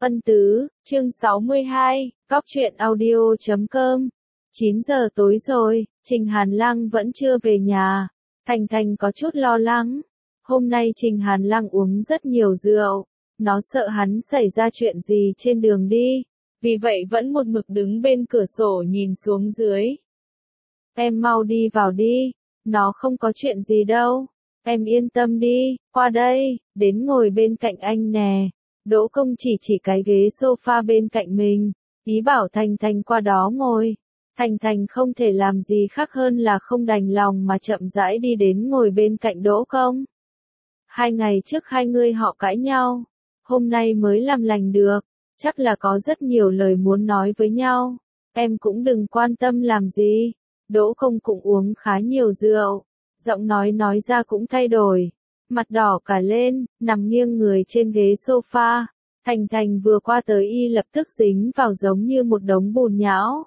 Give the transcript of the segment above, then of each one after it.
Ân Tứ, chương 62, Cóc truyện audio.com. 9 giờ tối rồi, Trình Hàn Lang vẫn chưa về nhà. Thành Thành có chút lo lắng. Hôm nay Trình Hàn Lang uống rất nhiều rượu. Nó sợ hắn xảy ra chuyện gì trên đường đi. Vì vậy vẫn một mực đứng bên cửa sổ nhìn xuống dưới. Em mau đi vào đi. Nó không có chuyện gì đâu. Em yên tâm đi, qua đây, đến ngồi bên cạnh anh nè. Đỗ Công chỉ cái ghế sofa bên cạnh mình, ý bảo Thành Thành qua đó ngồi. Thành Thành không thể làm gì khác hơn là không đành lòng mà chậm rãi đi đến ngồi bên cạnh Đỗ Công. 2 ngày trước hai người họ cãi nhau, hôm nay mới làm lành được, chắc là có rất nhiều lời muốn nói với nhau. Em cũng đừng quan tâm làm gì. Đỗ Công cũng uống khá nhiều rượu, giọng nói ra cũng thay đổi. Mặt đỏ cả lên, nằm nghiêng người trên ghế sofa. Thành Thành vừa qua tới y lập tức dính vào giống như một đống bùn nhão.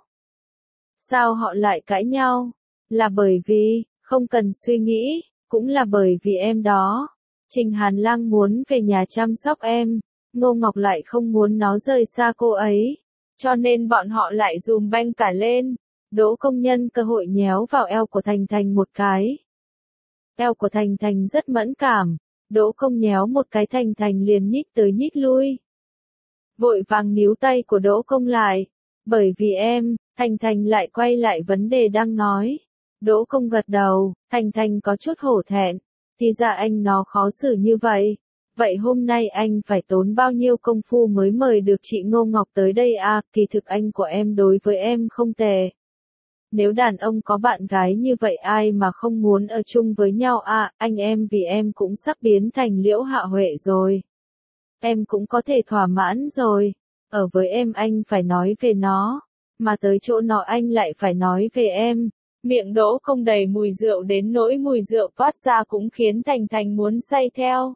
Sao họ lại cãi nhau? Là bởi vì, không cần suy nghĩ, cũng là bởi vì em đó. Trình Hàn Lang muốn về nhà chăm sóc em, Ngô Ngọc lại không muốn nó rời xa cô ấy. Cho nên bọn họ lại dùm beng cả lên. Đỗ Công nhân cơ hội nhéo vào eo của Thành Thành một cái. Eo của Thành Thành rất mẫn cảm, Đỗ Công nhéo một cái Thành Thành liền nhích tới nhích lui. Vội vàng níu tay của Đỗ Công lại, bởi vì em, Thành Thành lại quay lại vấn đề đang nói. Đỗ Công gật đầu, Thành Thành có chút hổ thẹn, thì ra anh nó khó xử như vậy. Vậy hôm nay anh phải tốn bao nhiêu công phu mới mời được chị Ngô Ngọc tới đây à? Kỳ thực anh của em đối với em không tệ. Nếu đàn ông có bạn gái như vậy ai mà không muốn ở chung với nhau à, anh em vì em cũng sắp biến thành Liễu Hạ Huệ rồi. Em cũng có thể thỏa mãn rồi. Ở với em anh phải nói về nó, mà tới chỗ nó anh lại phải nói về em. Miệng Đỗ Công đầy mùi rượu đến nỗi mùi rượu phát ra cũng khiến Thành Thành muốn say theo.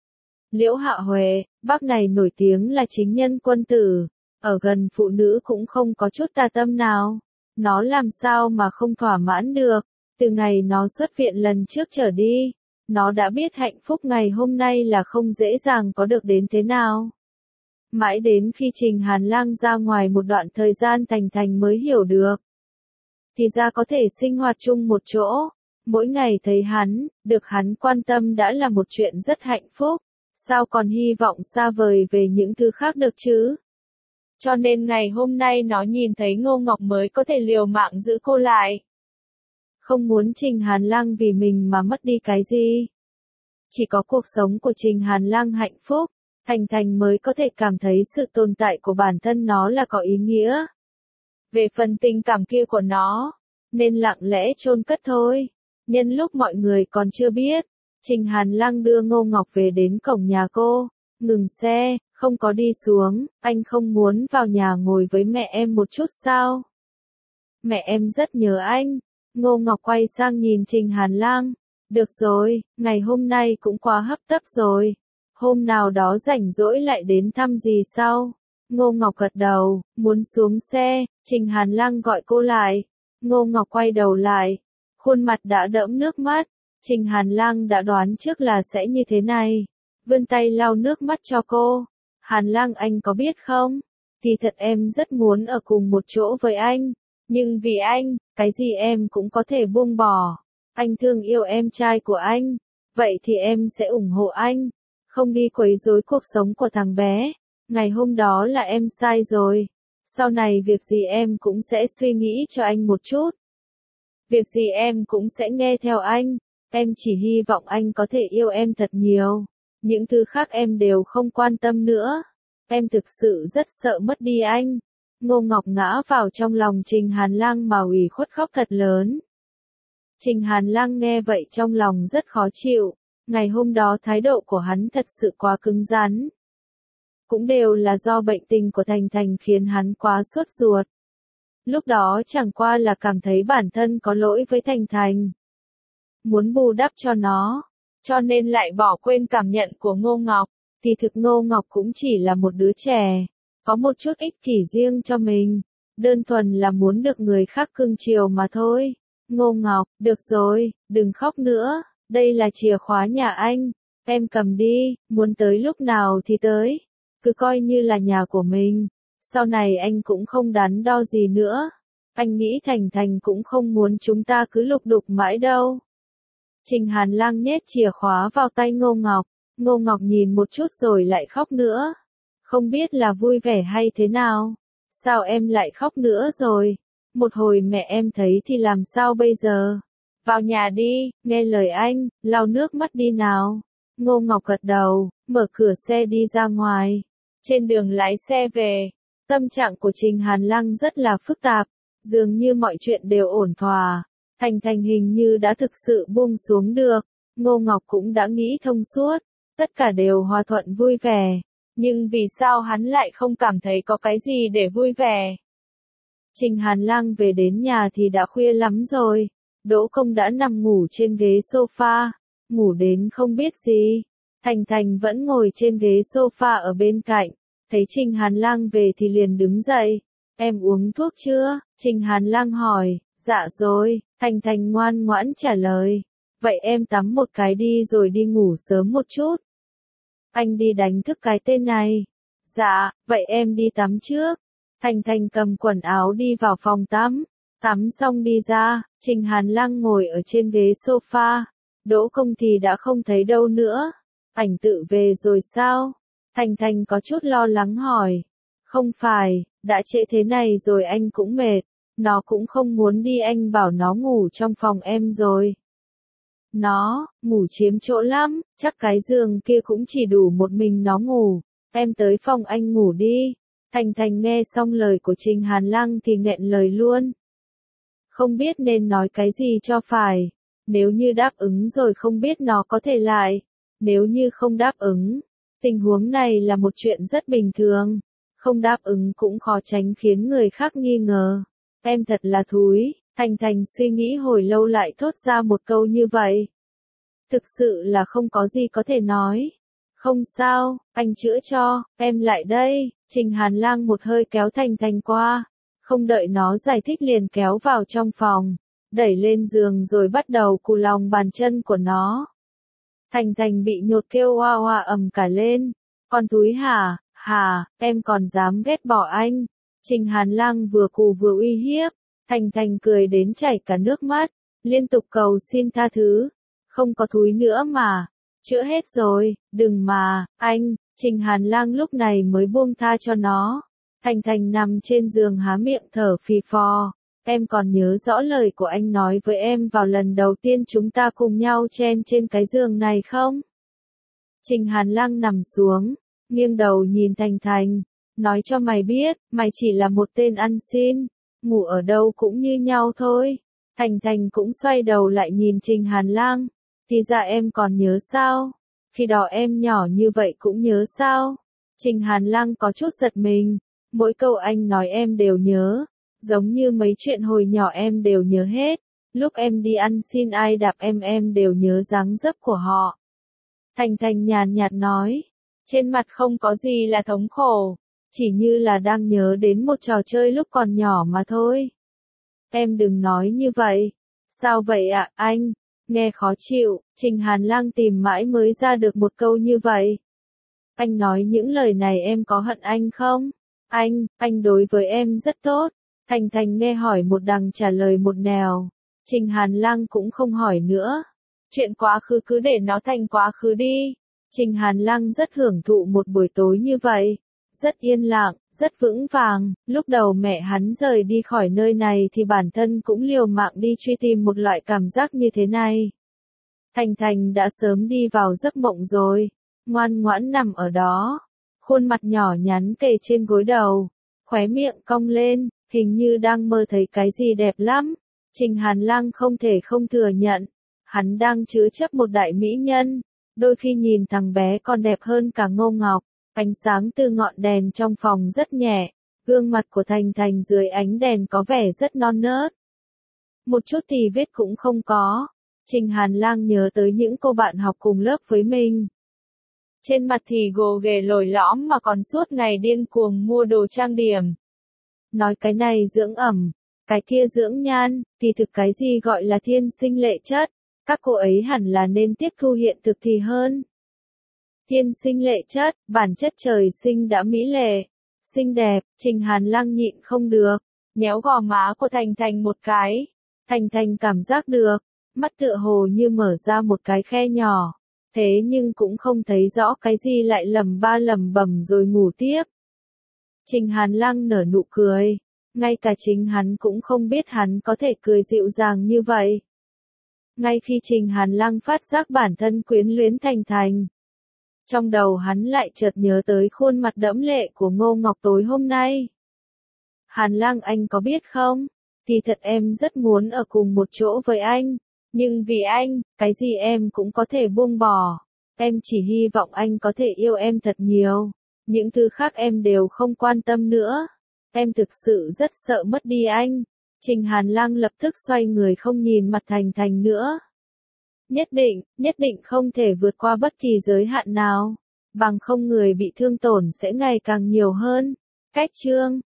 Liễu Hạ Huệ, bác này nổi tiếng là chính nhân quân tử, ở gần phụ nữ cũng không có chút tà tâm nào. Nó làm sao mà không thỏa mãn được, từ ngày nó xuất viện lần trước trở đi, nó đã biết hạnh phúc ngày hôm nay là không dễ dàng có được đến thế nào. Mãi đến khi Trình Hàn Lang ra ngoài một đoạn thời gian Thành Thành mới hiểu được. Thì ra có thể sinh hoạt chung một chỗ, mỗi ngày thấy hắn, được hắn quan tâm đã là một chuyện rất hạnh phúc, sao còn hy vọng xa vời về những thứ khác được chứ? Cho nên ngày hôm nay nó nhìn thấy Ngô Ngọc mới có thể liều mạng giữ cô lại. Không muốn Trình Hàn Lang vì mình mà mất đi cái gì. Chỉ có cuộc sống của Trình Hàn Lang hạnh phúc, Thành Thành mới có thể cảm thấy sự tồn tại của bản thân nó là có ý nghĩa. Về phần tình cảm kia của nó, nên lặng lẽ chôn cất thôi. Nhân lúc mọi người còn chưa biết, Trình Hàn Lang đưa Ngô Ngọc về đến cổng nhà cô. Ngừng xe, không có đi xuống, anh không muốn vào nhà ngồi với mẹ em một chút sao? Mẹ em rất nhớ anh. Ngô Ngọc quay sang nhìn Trình Hàn Lang. Được rồi, ngày hôm nay cũng quá hấp tấp rồi. Hôm nào đó rảnh rỗi lại đến thăm gì sau? Ngô Ngọc gật đầu, muốn xuống xe, Trình Hàn Lang gọi cô lại. Ngô Ngọc quay đầu lại, khuôn mặt đã đẫm nước mắt. Trình Hàn Lang đã đoán trước là sẽ như thế này. Vươn tay lau nước mắt cho cô. Hàn Lang anh có biết không? Thì thật em rất muốn ở cùng một chỗ với anh. Nhưng vì anh, cái gì em cũng có thể buông bỏ. Anh thương yêu em trai của anh. Vậy thì em sẽ ủng hộ anh. Không đi quấy rối cuộc sống của thằng bé. Ngày hôm đó là em sai rồi. Sau này việc gì em cũng sẽ suy nghĩ cho anh một chút. Việc gì em cũng sẽ nghe theo anh. Em chỉ hy vọng anh có thể yêu em thật nhiều. Những thứ khác em đều không quan tâm nữa. Em thực sự rất sợ mất đi anh. Ngô Ngọc ngã vào trong lòng Trình Hàn Lang mà ủy khuất khóc thật lớn. Trình Hàn Lang nghe vậy trong lòng rất khó chịu. Ngày hôm đó thái độ của hắn thật sự quá cứng rắn. Cũng đều là do bệnh tình của Thành Thành khiến hắn quá sốt ruột. Lúc đó chẳng qua là cảm thấy bản thân có lỗi với Thành Thành. Muốn bù đắp cho nó. Cho nên lại bỏ quên cảm nhận của Ngô Ngọc, thì thực Ngô Ngọc cũng chỉ là một đứa trẻ, có một chút ích kỷ riêng cho mình, đơn thuần là muốn được người khác cưng chiều mà thôi. Ngô Ngọc, được rồi, đừng khóc nữa, đây là chìa khóa nhà anh, em cầm đi, muốn tới lúc nào thì tới. cứ coi như là nhà của mình. Sau này anh cũng không đắn đo gì nữa. Anh nghĩ Thành Thành cũng không muốn chúng ta cứ lục đục mãi đâu. Trình Hàn Lang nhét chìa khóa vào tay Ngô Ngọc. Ngô Ngọc nhìn một chút rồi lại khóc nữa. Không biết là vui vẻ hay thế nào. Sao em lại khóc nữa rồi? Một hồi mẹ em thấy thì làm sao bây giờ? Vào nhà đi, nghe lời anh, lau nước mắt đi nào. Ngô Ngọc gật đầu, mở cửa xe đi ra ngoài. Trên đường lái xe về, tâm trạng của Trình Hàn Lang rất là phức tạp. Dường như mọi chuyện đều ổn thỏa. Thành Thành hình như đã thực sự buông xuống được. Ngô Ngọc cũng đã nghĩ thông suốt. Tất cả đều hòa thuận vui vẻ. Nhưng vì sao hắn lại không cảm thấy có cái gì để vui vẻ? Trình Hàn Lang về đến nhà thì đã khuya lắm rồi. Đỗ Công đã nằm ngủ trên ghế sofa. Ngủ đến không biết gì. Thành Thành vẫn ngồi trên ghế sofa ở bên cạnh. Thấy Trình Hàn Lang về thì liền đứng dậy. Em uống thuốc chưa? Trình Hàn Lang hỏi. Dạ rồi. Thành Thành ngoan ngoãn trả lời. Vậy em tắm một cái đi rồi đi ngủ sớm một chút. Anh đi đánh thức cái tên này. Dạ, vậy em đi tắm trước. Thành Thành cầm quần áo đi vào phòng tắm. Tắm xong đi ra, Trình Hàn Lang ngồi ở trên ghế sofa. Đỗ Công thì đã không thấy đâu nữa. Ảnh tự về rồi sao? Thành Thành có chút lo lắng hỏi. Không phải, đã trễ thế này rồi anh cũng mệt. Nó cũng không muốn đi, anh bảo nó ngủ trong phòng em rồi. Nó, ngủ chiếm chỗ lắm, chắc cái giường kia cũng chỉ đủ một mình nó ngủ. Em tới phòng anh ngủ đi. Thành Thành nghe xong lời của Trình Hàn Lang thì nghẹn lời luôn. Không biết nên nói cái gì cho phải. Nếu như đáp ứng rồi không biết nó có thể lại. Nếu như không đáp ứng, tình huống này là một chuyện rất bình thường. Không đáp ứng cũng khó tránh khiến người khác nghi ngờ. Em thật là thúi. Thành Thành suy nghĩ hồi lâu lại thốt ra một câu như vậy. Thực sự là không có gì có thể nói. Không sao, anh chữa cho, em lại đây. Trình Hàn Lang một hơi kéo Thành Thành qua. Không đợi nó giải thích liền kéo vào trong phòng. Đẩy lên giường rồi bắt đầu cù lòng bàn chân của nó. Thành Thành bị nhột kêu oa oa ầm cả lên. Con thúi hả, em còn dám ghét bỏ anh. Trình Hàn Lang vừa cù vừa uy hiếp. Thành Thành cười đến chảy cả nước mắt. Liên tục cầu xin tha thứ. Không có thúi nữa mà. Chữa hết rồi, đừng mà, anh. Trình Hàn Lang lúc này mới buông tha cho nó. Thành Thành nằm trên giường há miệng thở phì phò. Em còn nhớ rõ lời của anh nói với em vào lần đầu tiên chúng ta cùng nhau chen trên cái giường này không? Trình Hàn Lang nằm xuống, nghiêng đầu nhìn Thành Thành. Nói cho mày biết, mày chỉ là một tên ăn xin. Ngủ ở đâu cũng như nhau thôi. Thành Thành cũng xoay đầu lại nhìn Trình Hàn Lang. Thì ra em còn nhớ sao? Khi đó em nhỏ như vậy cũng nhớ sao? Trình Hàn Lang có chút giật mình. Mỗi câu anh nói em đều nhớ. Giống như mấy chuyện hồi nhỏ em đều nhớ hết. Lúc em đi ăn xin ai đạp em đều nhớ dáng dấp của họ. Thành Thành nhàn nhạt nói. Trên mặt không có gì là thống khổ. Chỉ như là đang nhớ đến một trò chơi lúc còn nhỏ mà thôi. Em đừng nói như vậy. Sao vậy ạ, anh? Nghe khó chịu, Trình Hàn Lang tìm mãi mới ra được một câu như vậy. Anh nói những lời này em có hận anh không? Anh đối với em rất tốt. Thành Thành nghe hỏi một đằng trả lời một nẻo. Trình Hàn Lang cũng không hỏi nữa. Chuyện quá khứ cứ để nó thành quá khứ đi. Trình Hàn Lang rất hưởng thụ một buổi tối như vậy. Rất yên lặng, rất vững vàng. Lúc đầu mẹ hắn rời đi khỏi nơi này thì bản thân cũng liều mạng đi truy tìm một loại cảm giác như thế này. Thành Thành đã sớm đi vào giấc mộng rồi. Ngoan ngoãn nằm ở đó. Khuôn mặt nhỏ nhắn kề trên gối đầu. Khóe miệng cong lên, hình như đang mơ thấy cái gì đẹp lắm. Trình Hàn Lang không thể không thừa nhận. Hắn đang chứa chấp một đại mỹ nhân. Đôi khi nhìn thằng bé còn đẹp hơn cả Ngô Ngọc. Ánh sáng từ ngọn đèn trong phòng rất nhẹ. Gương mặt của Thành Thành dưới ánh đèn có vẻ rất non nớt. Một chút thì vết cũng không có. Trình Hàn Lang nhớ tới những cô bạn học cùng lớp với mình. Trên mặt thì gồ ghề lồi lõm mà còn suốt ngày điên cuồng mua đồ trang điểm. Nói cái này dưỡng ẩm, cái kia dưỡng nhan, thì thực cái gì gọi là thiên sinh lệ chất. Các cô ấy hẳn là nên tiếp thu hiện thực thì hơn. Thiên sinh lệ chất, bản chất trời sinh đã mỹ lệ, xinh đẹp, Trình Hàn Lăng nhịn không được, nhéo gò má của Thành Thành một cái. Thành Thành cảm giác được, mắt tựa hồ như mở ra một cái khe nhỏ, thế nhưng cũng không thấy rõ cái gì lại lầm ba lầm bầm rồi ngủ tiếp. Trình Hàn Lăng nở nụ cười, ngay cả chính hắn cũng không biết hắn có thể cười dịu dàng như vậy. Ngay khi Trình Hàn Lăng phát giác bản thân quyến luyến Thành Thành, trong đầu hắn lại chợt nhớ tới khuôn mặt đẫm lệ của Ngô Ngọc tối hôm nay. Hàn Lăng anh có biết không, thì thật em rất muốn ở cùng một chỗ với anh, nhưng vì anh, cái gì em cũng có thể buông bỏ. Em chỉ hy vọng anh có thể yêu em thật nhiều, những thứ khác em đều không quan tâm nữa. Em thực sự rất sợ mất đi anh. Trình Hàn Lăng lập tức xoay người không nhìn mặt Thành Thành nữa. Nhất định không thể vượt qua bất kỳ giới hạn nào, bằng không người bị thương tổn sẽ ngày càng nhiều hơn. Cách chương